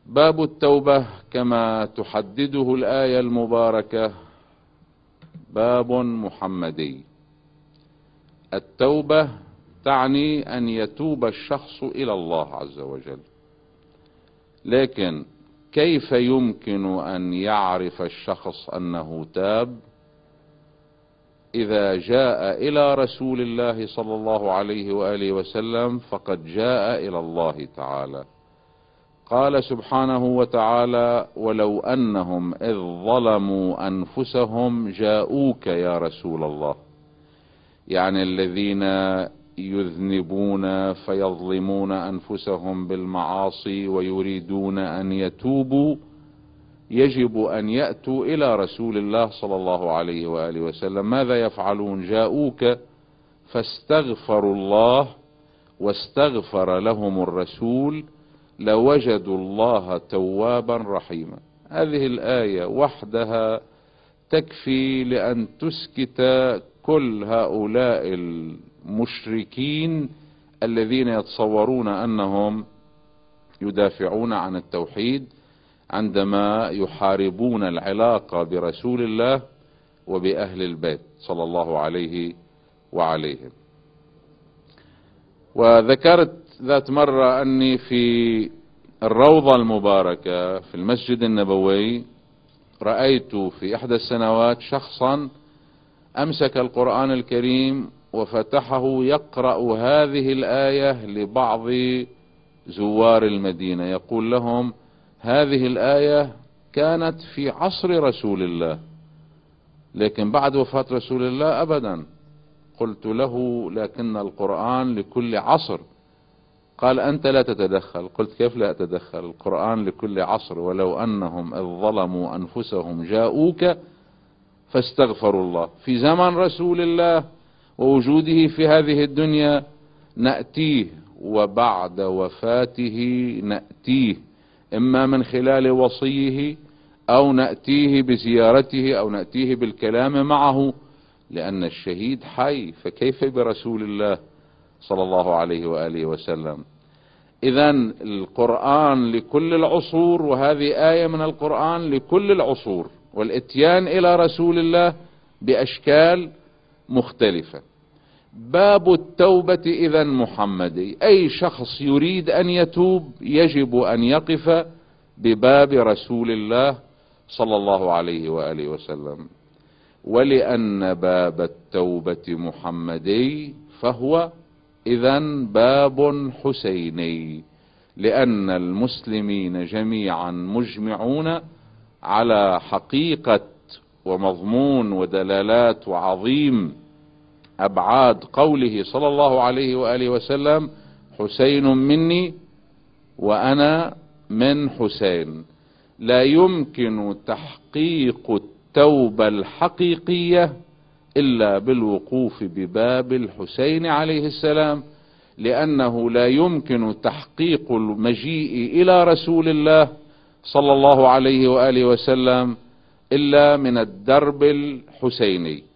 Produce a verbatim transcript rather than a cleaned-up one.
باب التوبة كما تحدده الآية المباركة باب محمدي. التوبة تعني أن يتوب الشخص إلى الله عز وجل، لكن كيف يمكن أن يعرف الشخص أنه تاب؟ إذا جاء إلى رسول الله صلى الله عليه وآله وسلم فقد جاء إلى الله تعالى. قال سبحانه وتعالى: ولو أنهم إذ ظلموا أنفسهم جاءوك يا رسول الله. يعني الذين يذنبون فيظلمون أنفسهم بالمعاصي ويريدون أن يتوبوا يجب أن يأتوا إلى رسول الله صلى الله عليه وآله وسلم. ماذا يفعلون؟ جاءوك فاستغفروا الله واستغفر لهم الرسول لوجدوا الله توابا رحيما. هذه الآية وحدها تكفي لأن تسكت كل هؤلاء المشركين الذين يتصورون أنهم يدافعون عن التوحيد عندما يحاربون العلاقة برسول الله وبأهل البيت صلى الله عليه وعليهم. وذكرت ذات مرة أني في الروضة المباركة في المسجد النبوي رأيت في إحدى السنوات شخصا أمسك القرآن الكريم وفتحه يقرأ هذه الآية لبعض زوار المدينة، يقول لهم: هذه الآية كانت في عصر رسول الله، لكن بعد وفاة رسول الله أبدا. قلت له: لكن القرآن لكل عصر. قال: أنت لا تتدخل. قلت: كيف لا أتدخل؟ القرآن لكل عصر. ولو أنهم إذ ظلموا أنفسهم جاءوك فاستغفروا الله. في زمن رسول الله ووجوده في هذه الدنيا نأتيه، وبعد وفاته نأتيه، إما من خلال وصيه أو نأتيه بزيارته أو نأتيه بالكلام معه، لأن الشهيد حي، فكيف برسول الله صلى الله عليه وآله وسلم؟ إذن القرآن لكل العصور، وهذه آية من القرآن لكل العصور، والاتيان إلى رسول الله بأشكال مختلفة. باب التوبة إذن محمدي، أي شخص يريد أن يتوب يجب أن يقف بباب رسول الله صلى الله عليه وآله وسلم. ولأن باب التوبة محمدي فهو إذن باب حسيني، لأن المسلمين جميعا مجمعون على حقيقة ومضمون ودلالات وعظيم أبعاد قوله صلى الله عليه وآله وسلم: حسين مني وأنا من حسين. لا يمكن تحقيق التوبة الحقيقية إلا بالوقوف بباب الحسين عليه السلام، لأنه لا يمكن تحقيق المجيء إلى رسول الله صلى الله عليه وآله وسلم إلا من الدرب الحسيني.